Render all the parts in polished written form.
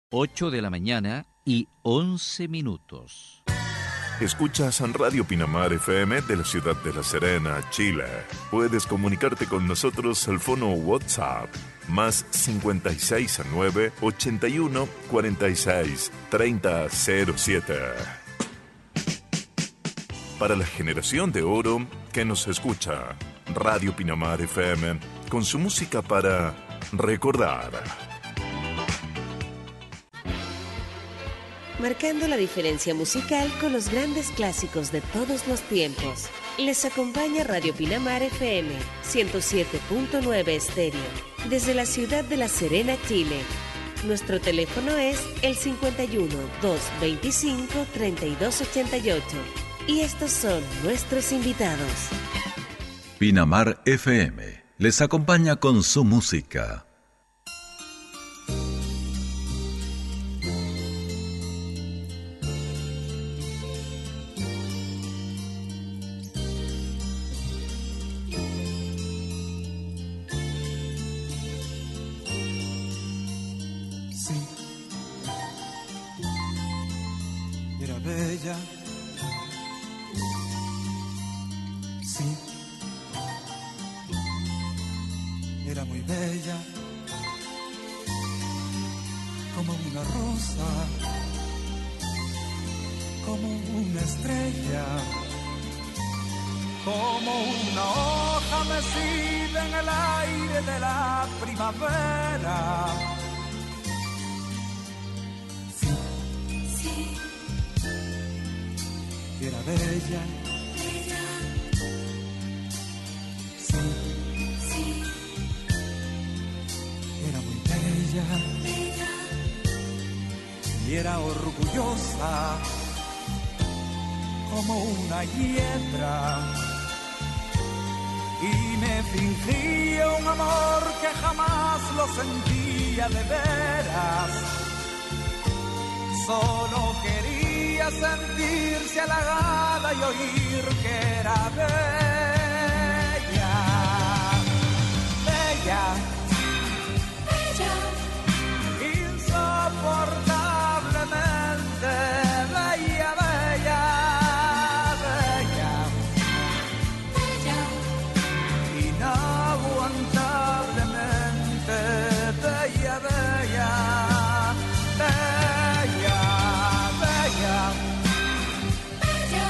8 de la mañana y 11 minutos. Escuchas Radio Pinamar FM de la ciudad de La Serena, Chile. Puedes comunicarte con nosotros al fono WhatsApp más 569 81 46 3007. Para la generación de oro que nos escucha, Radio Pinamar FM, con su música para recordar. Marcando la diferencia musical con los grandes clásicos de todos los tiempos. Les acompaña Radio Pinamar FM 107.9 estéreo, desde la ciudad de La Serena, Chile. Nuestro teléfono es el 51-225-3288. Y estos son nuestros invitados. Pinamar FM les acompaña con su música. Y era orgullosa como una hiedra, y me fingía un amor que jamás lo sentía de veras. Solo quería sentirse halagada y oír que era bella, bella, bella, insoportablemente bella, bella, bella, bella, inaguantablemente bella, bella, bella, bella, bella,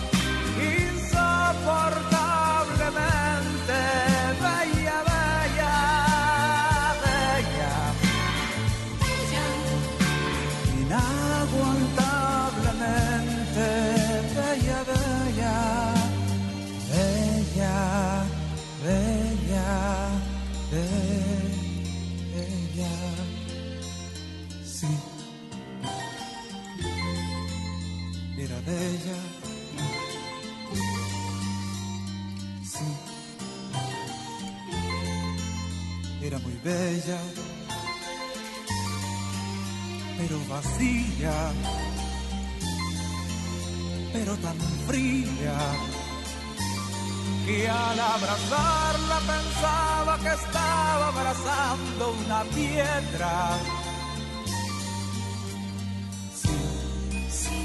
insoportablemente bella, bella, bella, inaguantablemente bella, bella, bella, bella, bella. Sí, era bella. Sí, era muy bella, pero vacía, pero tan fría, que al abrazarla pensaba que estaba abrazando una piedra. Sí, sí,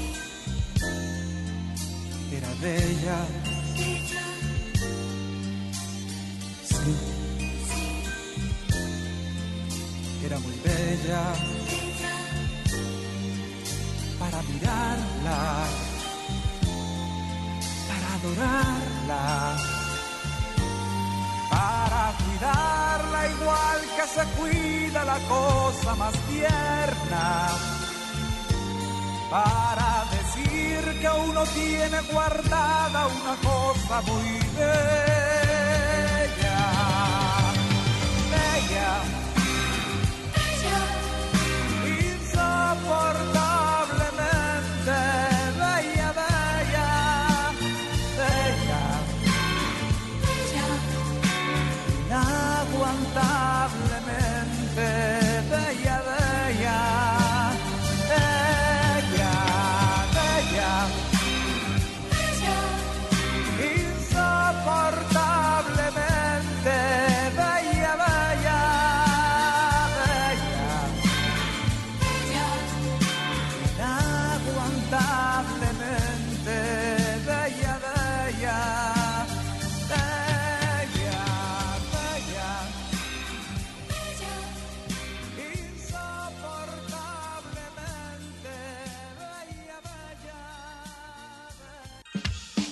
era bella. Sí, sí, era muy bella. Para mirarla, para adorarla, para cuidarla igual que se cuida la cosa más tierna, para decir que uno tiene guardada una cosa muy bella, bella, bella, insoportablemente bella, bella, bella, bella, inaguantablemente bella, bella, bella, bella, bella, insoportablemente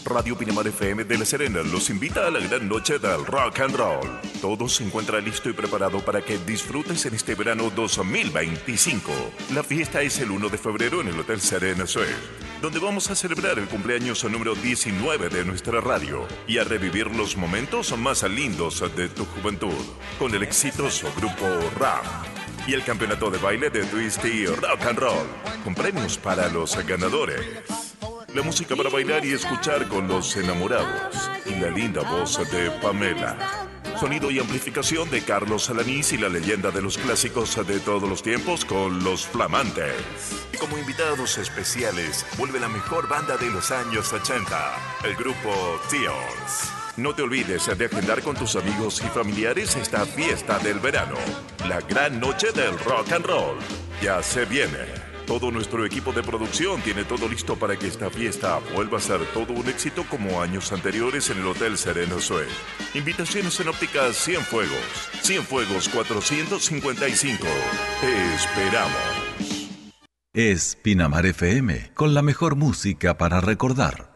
Radio Pinamar FM de La Serena los invita a la gran noche del rock and roll. Todo se encuentra listo y preparado para que disfrutes en este verano 2025. La fiesta es el 1 de febrero en el Hotel Serena Suite, donde vamos a celebrar el cumpleaños número 19 de nuestra radio y a revivir los momentos más lindos de tu juventud con el exitoso grupo RAM y el campeonato de baile de Twisty Rock and Roll, con premios para los ganadores. La música para bailar y escuchar con los enamorados y la linda voz de Pamela. Sonido y amplificación de Carlos Alanís y la leyenda de los clásicos de todos los tiempos con Los Flamantes. Y como invitados especiales vuelve la mejor banda de los años 80, el grupo Tears. No te olvides de agendar con tus amigos y familiares esta fiesta del verano, la gran noche del rock and roll. Ya se viene. Todo nuestro equipo de producción tiene todo listo para que esta fiesta vuelva a ser todo un éxito como años anteriores en el Hotel Serena Suite. Invitaciones en ópticas Cienfuegos. Cienfuegos 455. Te esperamos. Es Pinamar FM, con la mejor música para recordar.